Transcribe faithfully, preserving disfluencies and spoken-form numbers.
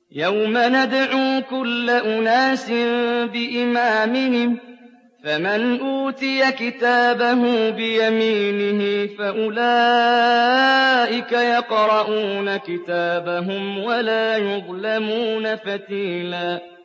يَوْمَ نَدْعُو كُلَّ أُنَاسٍ بِإِمَامِهِمْ ۖ فَمَنْ أُوتِيَ كِتَابَهُ بِيَمِينِهِ فَأُولَٰئِكَ يَقْرَءُونَ كِتَابَهُمْ وَلَا يُظْلَمُونَ فَتِيلًا